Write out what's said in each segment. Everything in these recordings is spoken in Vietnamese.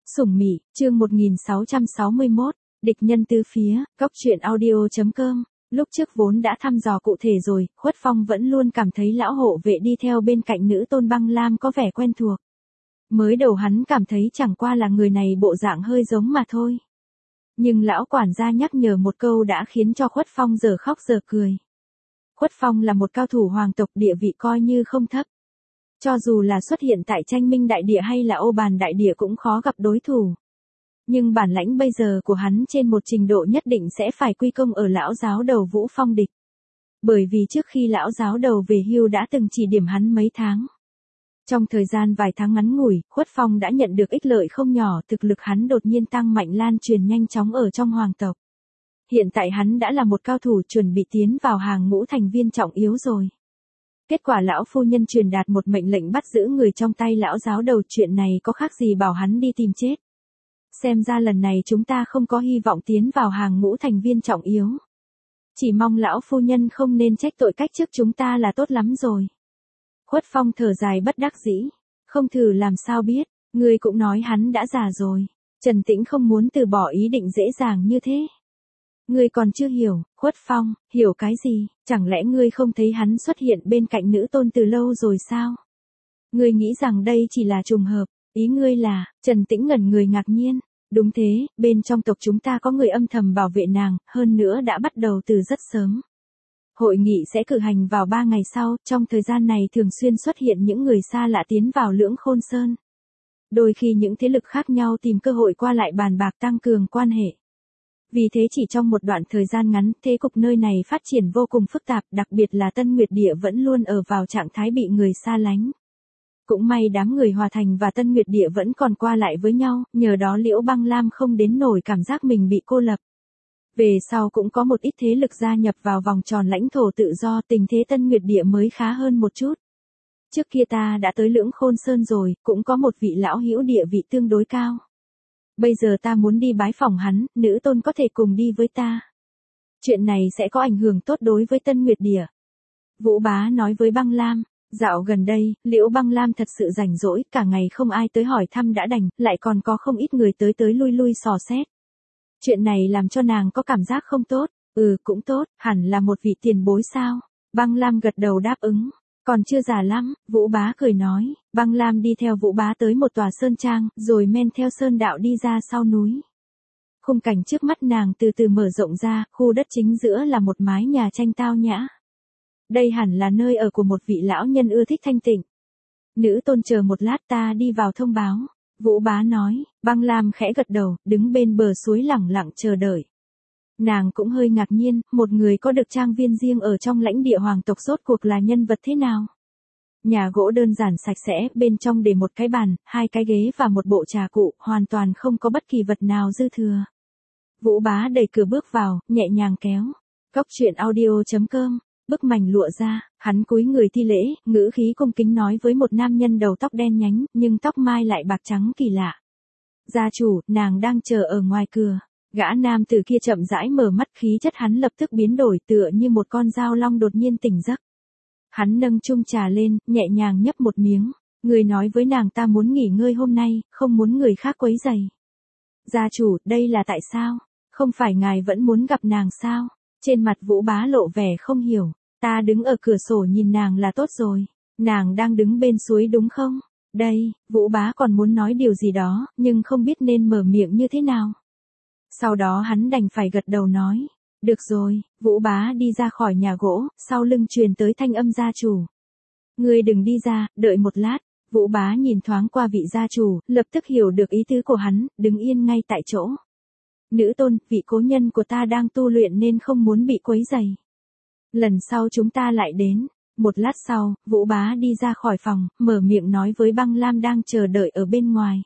Sủng Mị, chương 1661, địch nhân tứ phía, góc truyện audio.com. Lúc trước vốn đã thăm dò cụ thể rồi, Khuất Phong vẫn luôn cảm thấy lão hộ vệ đi theo bên cạnh nữ tôn Băng Lam có vẻ quen thuộc. Mới đầu hắn cảm thấy chẳng qua là người này bộ dạng hơi giống mà thôi. Nhưng lão quản gia nhắc nhở một câu đã khiến cho Khuất Phong giờ khóc giờ cười. Khuất Phong là một cao thủ hoàng tộc, địa vị coi như không thấp. Cho dù là xuất hiện tại Tranh Minh Đại Địa hay là Ô Bàn Đại Địa cũng khó gặp đối thủ. Nhưng bản lãnh bây giờ của hắn trên một trình độ nhất định sẽ phải quy công ở lão giáo đầu Vũ Phong địch. Bởi vì trước khi lão giáo đầu về hưu đã từng chỉ điểm hắn mấy tháng. Trong thời gian vài tháng ngắn ngủi, Khuất Phong đã nhận được ích lợi không nhỏ, thực lực hắn đột nhiên tăng mạnh, lan truyền nhanh chóng ở trong hoàng tộc. Hiện tại hắn đã là một cao thủ chuẩn bị tiến vào hàng ngũ thành viên trọng yếu rồi. Kết quả lão phu nhân truyền đạt một mệnh lệnh bắt giữ người trong tay lão giáo đầu, chuyện này có khác gì bảo hắn đi tìm chết. Xem ra lần này chúng ta không có hy vọng tiến vào hàng ngũ thành viên trọng yếu. Chỉ mong lão phu nhân không nên trách tội, cách trước chúng ta là tốt lắm rồi. Khuất Phong thở dài bất đắc dĩ. Không thử làm sao biết, ngươi cũng nói hắn đã già rồi. Trần Tĩnh không muốn từ bỏ ý định dễ dàng như thế. Ngươi còn chưa hiểu, Khuất Phong, hiểu cái gì, chẳng lẽ ngươi không thấy hắn xuất hiện bên cạnh nữ tôn từ lâu rồi sao? Ngươi nghĩ rằng đây chỉ là trùng hợp, ý ngươi là, Trần Tĩnh ngẩn người ngạc nhiên, đúng thế, bên trong tộc chúng ta có người âm thầm bảo vệ nàng, hơn nữa đã bắt đầu từ rất sớm. Hội nghị sẽ cử hành vào 3 ngày sau, trong thời gian này thường xuyên xuất hiện những người xa lạ tiến vào Lưỡng Khôn Sơn. Đôi khi những thế lực khác nhau tìm cơ hội qua lại bàn bạc tăng cường quan hệ. Vì thế chỉ trong một đoạn thời gian ngắn, thế cục nơi này phát triển vô cùng phức tạp, đặc biệt là Tân Nguyệt Địa vẫn luôn ở vào trạng thái bị người xa lánh. Cũng may đám người Hòa Thành và Tân Nguyệt Địa vẫn còn qua lại với nhau, nhờ đó Liễu Băng Lam không đến nổi cảm giác mình bị cô lập. Về sau cũng có một ít thế lực gia nhập vào vòng tròn lãnh thổ tự do, tình thế Tân Nguyệt Địa mới khá hơn một chút. Trước kia ta đã tới Lưỡng Khôn Sơn rồi, cũng có một vị lão hữu địa vị tương đối cao. Bây giờ ta muốn đi bái phỏng hắn, nữ tôn có thể cùng đi với ta. Chuyện này sẽ có ảnh hưởng tốt đối với Tân Nguyệt Địa. Vũ Bá nói với Băng Lam, dạo gần đây, Liễu Băng Lam thật sự rảnh rỗi, cả ngày không ai tới hỏi thăm đã đành, lại còn có không ít người tới lui lui dò xét. Chuyện này làm cho nàng có cảm giác không tốt, cũng tốt, hẳn là một vị tiền bối sao. Băng Lam gật đầu đáp ứng. Còn chưa già lắm, Vũ Bá cười nói. Băng Lam đi theo Vũ Bá tới một tòa sơn trang, rồi men theo sơn đạo đi ra sau núi. Khung cảnh trước mắt nàng từ từ mở rộng ra, khu đất chính giữa là một mái nhà tranh tao nhã. Đây hẳn là nơi ở của một vị lão nhân ưa thích thanh tịnh. Nữ tôn chờ một lát, ta đi vào thông báo. Vũ Bá nói. Băng Lam khẽ gật đầu, đứng bên bờ suối lẳng lặng chờ đợi. Nàng cũng hơi ngạc nhiên, một người có được trang viên riêng ở trong lãnh địa hoàng tộc rốt cuộc là nhân vật thế nào. Nhà gỗ đơn giản sạch sẽ, bên trong để một cái bàn, 2 cái ghế và một bộ trà cụ, hoàn toàn không có bất kỳ vật nào dư thừa. Vũ Bá đẩy cửa bước vào, nhẹ nhàng kéo. Góc truyện audio.com, bức mảnh lụa ra, hắn cúi người thi lễ, ngữ khí cung kính nói với một nam nhân đầu tóc đen nhánh, nhưng tóc mai lại bạc trắng kỳ lạ. Gia chủ, nàng đang chờ ở ngoài cửa. Gã nam tử kia chậm rãi mở mắt, khí chất hắn lập tức biến đổi, tựa như một con dao long đột nhiên tỉnh giấc. Hắn nâng chung trà lên, nhẹ nhàng nhấp một miếng. Người nói với nàng ta muốn nghỉ ngơi hôm nay, không muốn người khác quấy rầy. Gia chủ, đây là tại sao? Không phải ngài vẫn muốn gặp nàng sao? Trên mặt Vũ Bá lộ vẻ không hiểu. Ta đứng ở cửa sổ nhìn nàng là tốt rồi. Nàng đang đứng bên suối đúng không? Đây, Vũ Bá còn muốn nói điều gì đó, nhưng không biết nên mở miệng như thế nào. Sau đó hắn đành phải gật đầu nói. Được rồi. Vũ Bá đi ra khỏi nhà gỗ, sau lưng truyền tới thanh âm gia chủ. Ngươi đừng đi ra, đợi một lát. Vũ Bá nhìn thoáng qua vị gia chủ, lập tức hiểu được ý tứ của hắn, đứng yên ngay tại chỗ. Nữ tôn, vị cố nhân của ta đang tu luyện nên không muốn bị quấy rầy. Lần sau chúng ta lại đến. Một lát sau, Vũ Bá đi ra khỏi phòng, mở miệng nói với Băng Lam đang chờ đợi ở bên ngoài.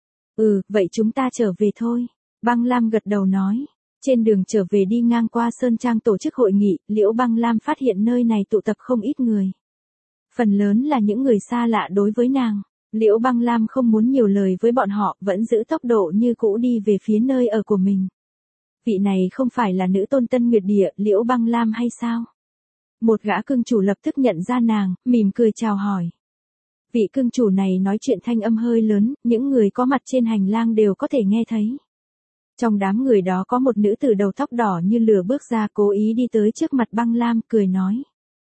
Vậy chúng ta trở về thôi. Băng Lam gật đầu nói. Trên đường trở về đi ngang qua sơn trang tổ chức hội nghị, Liễu Băng Lam phát hiện nơi này tụ tập không ít người. Phần lớn là những người xa lạ đối với nàng. Liễu Băng Lam không muốn nhiều lời với bọn họ, vẫn giữ tốc độ như cũ đi về phía nơi ở của mình. Vị này không phải là nữ tôn Tân Nguyệt Địa, Liễu Băng Lam hay sao? Một gã cương chủ lập tức nhận ra nàng, mỉm cười chào hỏi. Vị cương chủ này nói chuyện thanh âm hơi lớn, những người có mặt trên hành lang đều có thể nghe thấy. Trong đám người đó có một nữ tử đầu tóc đỏ như lửa bước ra, cố ý đi tới trước mặt Băng Lam, cười nói.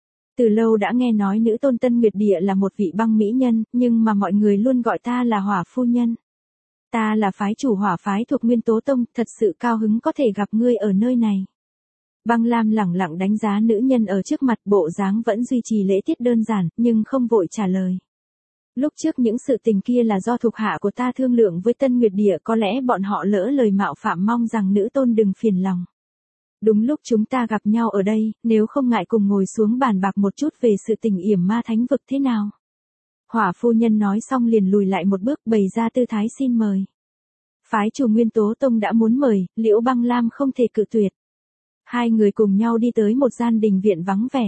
Từ lâu đã nghe nói nữ tôn Tân Nguyệt Địa là một vị băng mỹ nhân, nhưng mà mọi người luôn gọi ta là Hỏa phu nhân. Ta là phái chủ Hỏa phái thuộc Nguyên Tố Tông, thật sự cao hứng có thể gặp ngươi ở nơi này. Băng Lam lẳng lặng đánh giá nữ nhân ở trước mặt, bộ dáng vẫn duy trì lễ tiết đơn giản, nhưng không vội trả lời. Lúc trước những sự tình kia là do thuộc hạ của ta thương lượng với Tân Nguyệt Địa, có lẽ bọn họ lỡ lời mạo phạm, mong rằng nữ tôn đừng phiền lòng. Đúng lúc chúng ta gặp nhau ở đây, nếu không ngại cùng ngồi xuống bàn bạc một chút về sự tình yểm ma thánh vực thế nào. Hỏa phu nhân nói xong liền lùi lại một bước, bày ra tư thái xin mời. Phái chủ Nguyên Tố Tông đã muốn mời, Liễu Băng Lam không thể cự tuyệt. Hai người cùng nhau đi tới một gian đình viện vắng vẻ.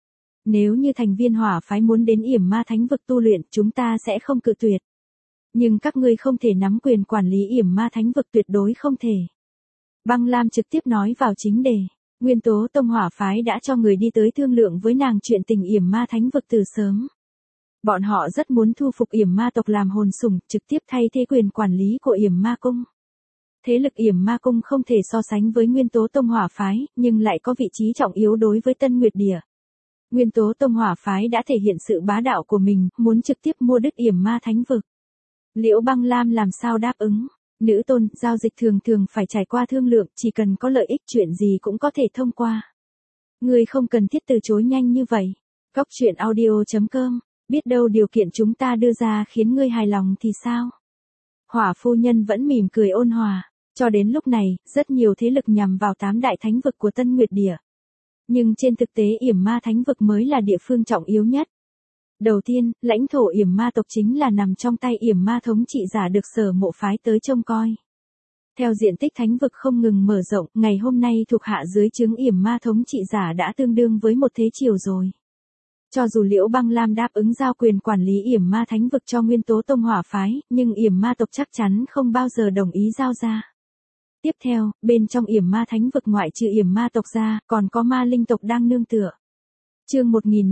Nếu như thành viên Hỏa phái muốn đến yểm ma thánh vực tu luyện, chúng ta sẽ không cự tuyệt. Nhưng các ngươi không thể nắm quyền quản lý yểm ma thánh vực, tuyệt đối không thể. Băng Lam trực tiếp nói vào chính đề. Nguyên Tố Tông Hỏa phái đã cho người đi tới thương lượng với nàng chuyện tình yểm ma thánh vực từ sớm. Bọn họ rất muốn thu phục yểm ma tộc làm hồn sủng, trực tiếp thay thế quyền quản lý của yểm ma cung. Thế lực yểm ma cung không thể so sánh với Nguyên Tố Tông Hỏa phái, nhưng lại có vị trí trọng yếu đối với Tân Nguyệt Địa. Nguyên Tố Tông Hỏa phái đã thể hiện sự bá đạo của mình, muốn trực tiếp mua đứt yểm ma thánh vực. Liễu Băng Lam làm sao đáp ứng? Nữ tôn, giao dịch thường thường phải trải qua thương lượng, chỉ cần có lợi ích chuyện gì cũng có thể thông qua. Ngươi không cần thiết từ chối nhanh như vậy. Cóc truyện audio.com, biết đâu điều kiện chúng ta đưa ra khiến ngươi hài lòng thì sao? Hỏa phu nhân vẫn mỉm cười ôn hòa. Cho đến lúc này, rất nhiều thế lực nhằm vào 8 đại thánh vực của Tân Nguyệt Địa. Nhưng trên thực tế yểm ma thánh vực mới là địa phương trọng yếu nhất. Đầu tiên, lãnh thổ yểm ma tộc chính là nằm trong tay yểm ma thống trị giả được Sở Mộ phái tới trông coi. Theo diện tích thánh vực không ngừng mở rộng, ngày hôm nay thuộc hạ dưới trướng yểm ma thống trị giả đã tương đương với một thế triều rồi. Cho dù Liễu Băng Lam đáp ứng giao quyền quản lý yểm ma thánh vực cho Nguyên Tố Tông Hỏa phái, nhưng yểm ma tộc chắc chắn không bao giờ đồng ý giao ra. Tiếp theo, bên trong yểm ma thánh vực ngoại trừ yểm ma tộc ra, còn có ma linh tộc đang nương tựa. Chương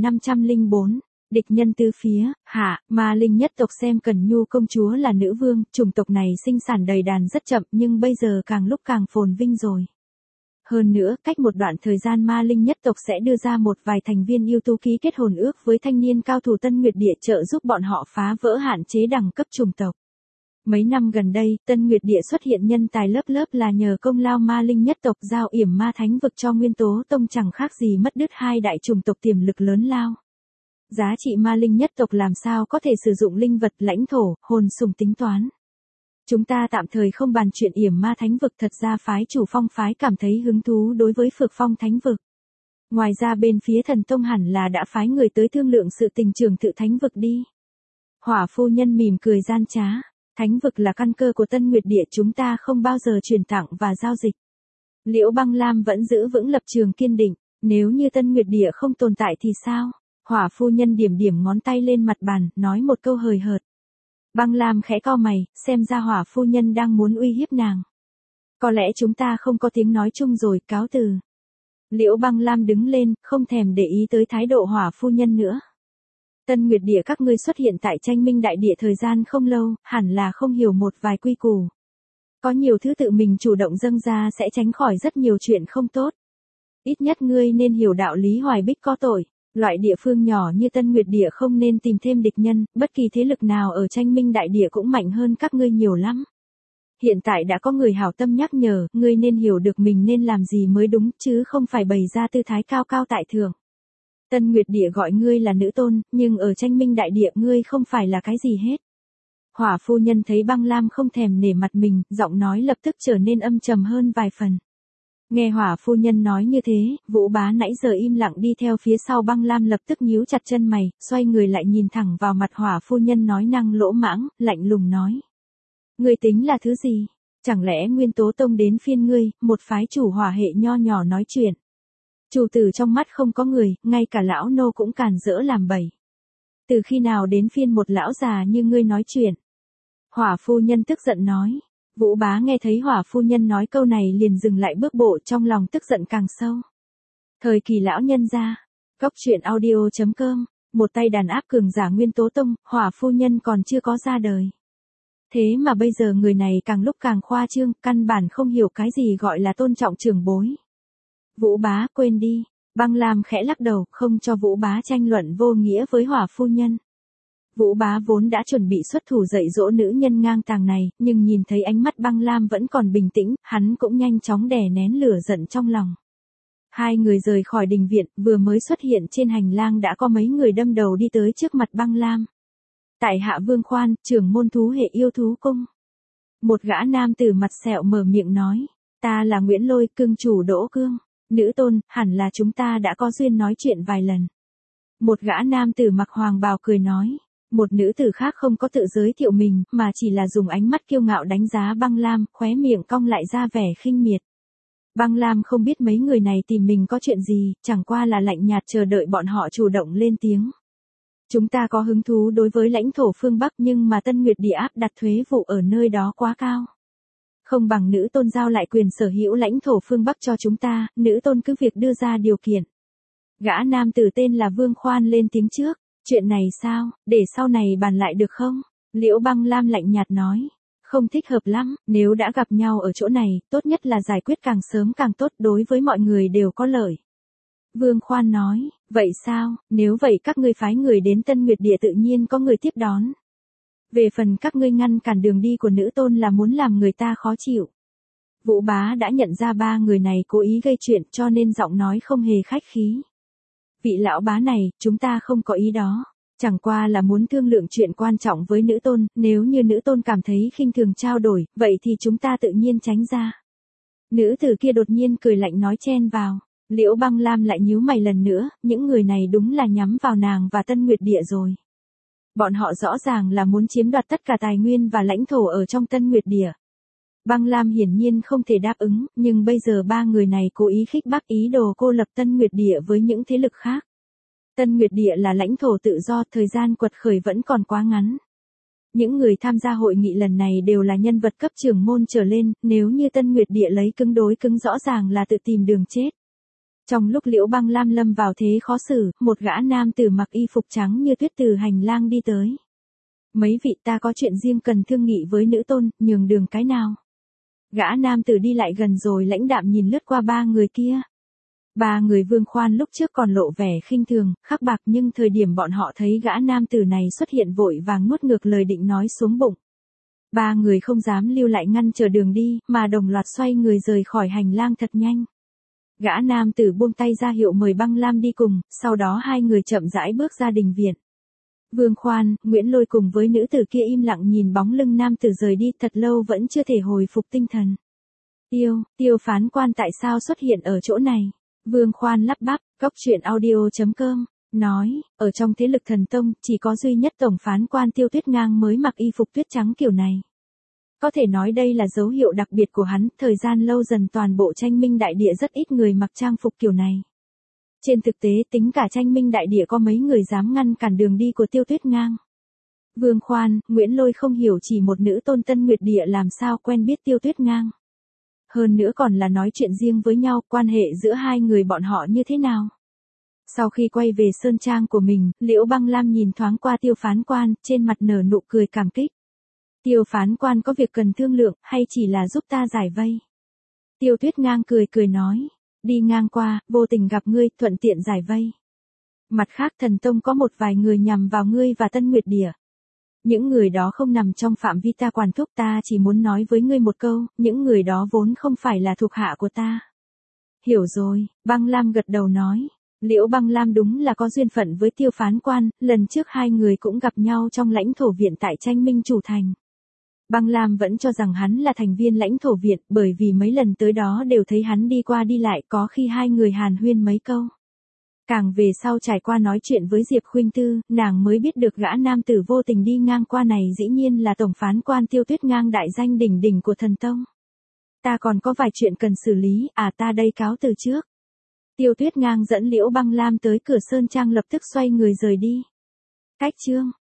1504, địch nhân tứ phía, hạ, ma linh nhất tộc xem Cần Nhu công chúa là nữ vương, chủng tộc này sinh sản đầy đàn rất chậm nhưng bây giờ càng lúc càng phồn vinh rồi. Hơn nữa, cách một đoạn thời gian ma linh nhất tộc sẽ đưa ra một vài thành viên ưu tú ký kết hồn ước với thanh niên cao thủ Tân Nguyệt Địa, trợ giúp bọn họ phá vỡ hạn chế đẳng cấp chủng tộc. Mấy năm gần đây, Tân Nguyệt Địa xuất hiện nhân tài lớp lớp là nhờ công lao ma linh nhất tộc giao yểm ma thánh vực cho Nguyên Tố Tông, chẳng khác gì mất đứt hai đại chủng tộc tiềm lực lớn lao. Giá trị ma linh nhất tộc làm sao có thể sử dụng linh vật, lãnh thổ, hồn sủng tính toán. Chúng ta tạm thời không bàn chuyện yểm ma thánh vực, thật ra phái chủ Phong phái cảm thấy hứng thú đối với Phược Phong thánh vực. Ngoài ra bên phía Thần Tông hẳn là đã phái người tới thương lượng sự tình trưởng tự thánh vực đi. Hỏa phu nhân mỉm cười gian trá. Thánh vực là căn cơ của Tân Nguyệt Địa, chúng ta không bao giờ chuyển tặng và giao dịch. Liễu Băng Lam vẫn giữ vững lập trường kiên định, nếu như Tân Nguyệt Địa không tồn tại thì sao? Hỏa phu nhân điểm điểm ngón tay lên mặt bàn, nói một câu hời hợt. Băng Lam khẽ cau mày, xem ra Hỏa phu nhân đang muốn uy hiếp nàng. Có lẽ chúng ta không có tiếng nói chung rồi, cáo từ. Liễu Băng Lam đứng lên, không thèm để ý tới thái độ Hỏa phu nhân nữa. Tân Nguyệt Địa các ngươi xuất hiện tại Tranh Minh Đại Địa thời gian không lâu, hẳn là không hiểu một vài quy củ. Có nhiều thứ tự mình chủ động dâng ra sẽ tránh khỏi rất nhiều chuyện không tốt. Ít nhất ngươi nên hiểu đạo lý Hoài Bích có tội. Loại địa phương nhỏ như Tân Nguyệt Địa không nên tìm thêm địch nhân, bất kỳ thế lực nào ở Tranh Minh Đại Địa cũng mạnh hơn các ngươi nhiều lắm. Hiện tại đã có người hảo tâm nhắc nhở, ngươi nên hiểu được mình nên làm gì mới đúng, chứ không phải bày ra tư thái cao cao tại thượng. Tân Nguyệt Địa gọi ngươi là nữ tôn, nhưng ở Tranh Minh Đại Địa ngươi không phải là cái gì hết. Hỏa phu nhân thấy Băng Lam không thèm nể mặt mình, giọng nói lập tức trở nên âm trầm hơn vài phần. Nghe Hỏa phu nhân nói như thế, Vũ Bá nãy giờ im lặng đi theo phía sau Băng Lam lập tức nhíu chặt chân mày, xoay người lại nhìn thẳng vào mặt Hỏa phu nhân nói năng lỗ mãng, lạnh lùng nói. Ngươi tính là thứ gì? Chẳng lẽ Nguyên Tố Tông đến phiên ngươi, một phái chủ hỏa hệ nho nhỏ nói chuyện? Chủ tử trong mắt không có người, ngay cả lão nô cũng càn rỡ làm bậy. Từ khi nào đến phiên một lão già như ngươi nói chuyện? Hỏa phu nhân tức giận nói. Vũ Bá nghe thấy Hỏa phu nhân nói câu này liền dừng lại bước bộ, trong lòng tức giận càng sâu. Thời kỳ lão nhân gia. Cóc truyện audio.com, một tay đàn áp cường giả Nguyên Tố Tông, Hỏa phu nhân còn chưa có ra đời. Thế mà bây giờ người này càng lúc càng khoa trương, căn bản không hiểu cái gì gọi là tôn trọng trưởng bối. Vũ Bá, quên đi. Băng Lam khẽ lắc đầu, không cho Vũ Bá tranh luận vô nghĩa với Hỏa phu nhân. Vũ Bá vốn đã chuẩn bị xuất thủ dạy dỗ nữ nhân ngang tàng này, nhưng nhìn thấy ánh mắt Băng Lam vẫn còn bình tĩnh, hắn cũng nhanh chóng đè nén lửa giận trong lòng. Hai người rời khỏi đình viện, vừa mới xuất hiện trên hành lang đã có mấy người đâm đầu đi tới trước mặt Băng Lam. Tại hạ Vương Khoan, trưởng môn thú hệ yêu thú cung. Một gã nam tử mặt sẹo mở miệng nói, ta là Nguyễn Lôi, cương chủ Đỗ Cương. Nữ tôn, hẳn là chúng ta đã có duyên nói chuyện vài lần. Một gã nam tử mặc hoàng bào cười nói. Một nữ tử khác không có tự giới thiệu mình, mà chỉ là dùng ánh mắt kiêu ngạo đánh giá Băng Lam, khóe miệng cong lại ra vẻ khinh miệt. Băng Lam không biết mấy người này tìm mình có chuyện gì, chẳng qua là lạnh nhạt chờ đợi bọn họ chủ động lên tiếng. Chúng ta có hứng thú đối với lãnh thổ phương Bắc nhưng mà Tân Nguyệt Địa áp đặt thuế vụ ở nơi đó quá cao. Không bằng nữ tôn giao lại quyền sở hữu lãnh thổ phương Bắc cho chúng ta, nữ tôn cứ việc đưa ra điều kiện. Gã nam tử tên là Vương Khoan lên tiếng trước. Chuyện này sao, để sau này bàn lại được không? Liễu Băng Lam lạnh nhạt nói. Không thích hợp lắm, nếu đã gặp nhau ở chỗ này, tốt nhất là giải quyết càng sớm càng tốt, đối với mọi người đều có lợi. Vương Khoan nói, vậy sao, nếu vậy các ngươi phái người đến Tân Nguyệt Địa tự nhiên có người tiếp đón. Về phần các ngươi ngăn cản đường đi của nữ tôn là muốn làm người ta khó chịu. Vũ Bá đã nhận ra ba người này cố ý gây chuyện cho nên giọng nói không hề khách khí. Vị lão bá này, chúng ta không có ý đó. Chẳng qua là muốn thương lượng chuyện quan trọng với nữ tôn, nếu như nữ tôn cảm thấy khinh thường trao đổi, vậy thì chúng ta tự nhiên tránh ra. Nữ tử kia đột nhiên cười lạnh nói chen vào. Liễu Băng Lam lại nhíu mày lần nữa, những người này đúng là nhắm vào nàng và Tân Nguyệt Địa rồi. Bọn họ rõ ràng là muốn chiếm đoạt tất cả tài nguyên và lãnh thổ ở trong Tân Nguyệt Địa. Băng Lam hiển nhiên không thể đáp ứng, nhưng bây giờ ba người này cố ý khích bác ý đồ cô lập Tân Nguyệt Địa với những thế lực khác. Tân Nguyệt Địa là lãnh thổ tự do, thời gian quật khởi vẫn còn quá ngắn. Những người tham gia hội nghị lần này đều là nhân vật cấp trưởng môn trở lên, nếu như Tân Nguyệt Địa lấy cứng đối cứng rõ ràng là tự tìm đường chết. Trong lúc Liễu Băng Lam lâm vào thế khó xử, một gã nam tử mặc y phục trắng như tuyết từ hành lang đi tới. Mấy vị, ta có chuyện riêng cần thương nghị với nữ tôn, nhường đường cái nào. Gã nam tử đi lại gần rồi lãnh đạm nhìn lướt qua ba người kia. Ba người Vương Khoan lúc trước còn lộ vẻ khinh thường, khắc bạc, nhưng thời điểm bọn họ thấy gã nam tử này xuất hiện vội vàng nuốt ngược lời định nói xuống bụng. Ba người không dám lưu lại ngăn chờ đường đi, mà đồng loạt xoay người rời khỏi hành lang thật nhanh. Gã nam tử buông tay ra hiệu mời Băng Lam đi cùng, sau đó hai người chậm rãi bước ra đình viện. Vương Khoan, Nguyễn Lôi cùng với nữ tử kia im lặng nhìn bóng lưng nam tử rời đi, thật lâu vẫn chưa thể hồi phục tinh thần. Tiêu phán quan tại sao xuất hiện ở chỗ này? Vương Khoan lắp bắp, goctruyện.audio.com, nói, ở trong thế lực thần tông, chỉ có duy nhất tổng phán quan Tiêu Tuyết Ngang mới mặc y phục tuyết trắng kiểu này. Có thể nói đây là dấu hiệu đặc biệt của hắn, thời gian lâu dần toàn bộ Tranh Minh Đại Địa rất ít người mặc trang phục kiểu này. Trên thực tế tính cả Tranh Minh Đại Địa có mấy người dám ngăn cản đường đi của Tiêu Tuyết Ngang. Vương Khoan, Nguyễn Lôi không hiểu chỉ một nữ tôn Tân Nguyệt Địa làm sao quen biết Tiêu Tuyết Ngang. Hơn nữa còn là nói chuyện riêng với nhau, quan hệ giữa hai người bọn họ như thế nào. Sau khi quay về sơn trang của mình, Liễu Băng Lam nhìn thoáng qua Tiêu phán quan, trên mặt nở nụ cười cảm kích. Tiêu phán quan có việc cần thương lượng, hay chỉ là giúp ta giải vây? Tiêu Tuyết Ngang cười nói, đi ngang qua, vô tình gặp ngươi, thuận tiện giải vây. Mặt khác thần tông có một vài người nhằm vào ngươi và Tân Nguyệt Địa. Những người đó không nằm trong phạm vi ta quản thúc, ta chỉ muốn nói với ngươi một câu, những người đó vốn không phải là thuộc hạ của ta. Hiểu rồi, Băng Lam gật đầu nói. Liễu Băng Lam đúng là có duyên phận với Tiêu phán quan, lần trước hai người cũng gặp nhau trong lãnh thổ viện tại Tranh Minh Chủ Thành. Băng Lam vẫn cho rằng hắn là thành viên lãnh thổ viện, bởi vì mấy lần tới đó đều thấy hắn đi qua đi lại, có khi hai người hàn huyên mấy câu. Càng về sau trải qua nói chuyện với Diệp Khuynh Tư, nàng mới biết được gã nam tử vô tình đi ngang qua này dĩ nhiên là tổng phán quan Tiêu Tuyết Ngang, đại danh đỉnh đỉnh của thần tông. Ta còn có vài chuyện cần xử lý, ta đây cáo từ trước. Tiêu Tuyết Ngang dẫn Liễu Băng Lam tới cửa sơn trang lập tức xoay người rời đi. Cách chương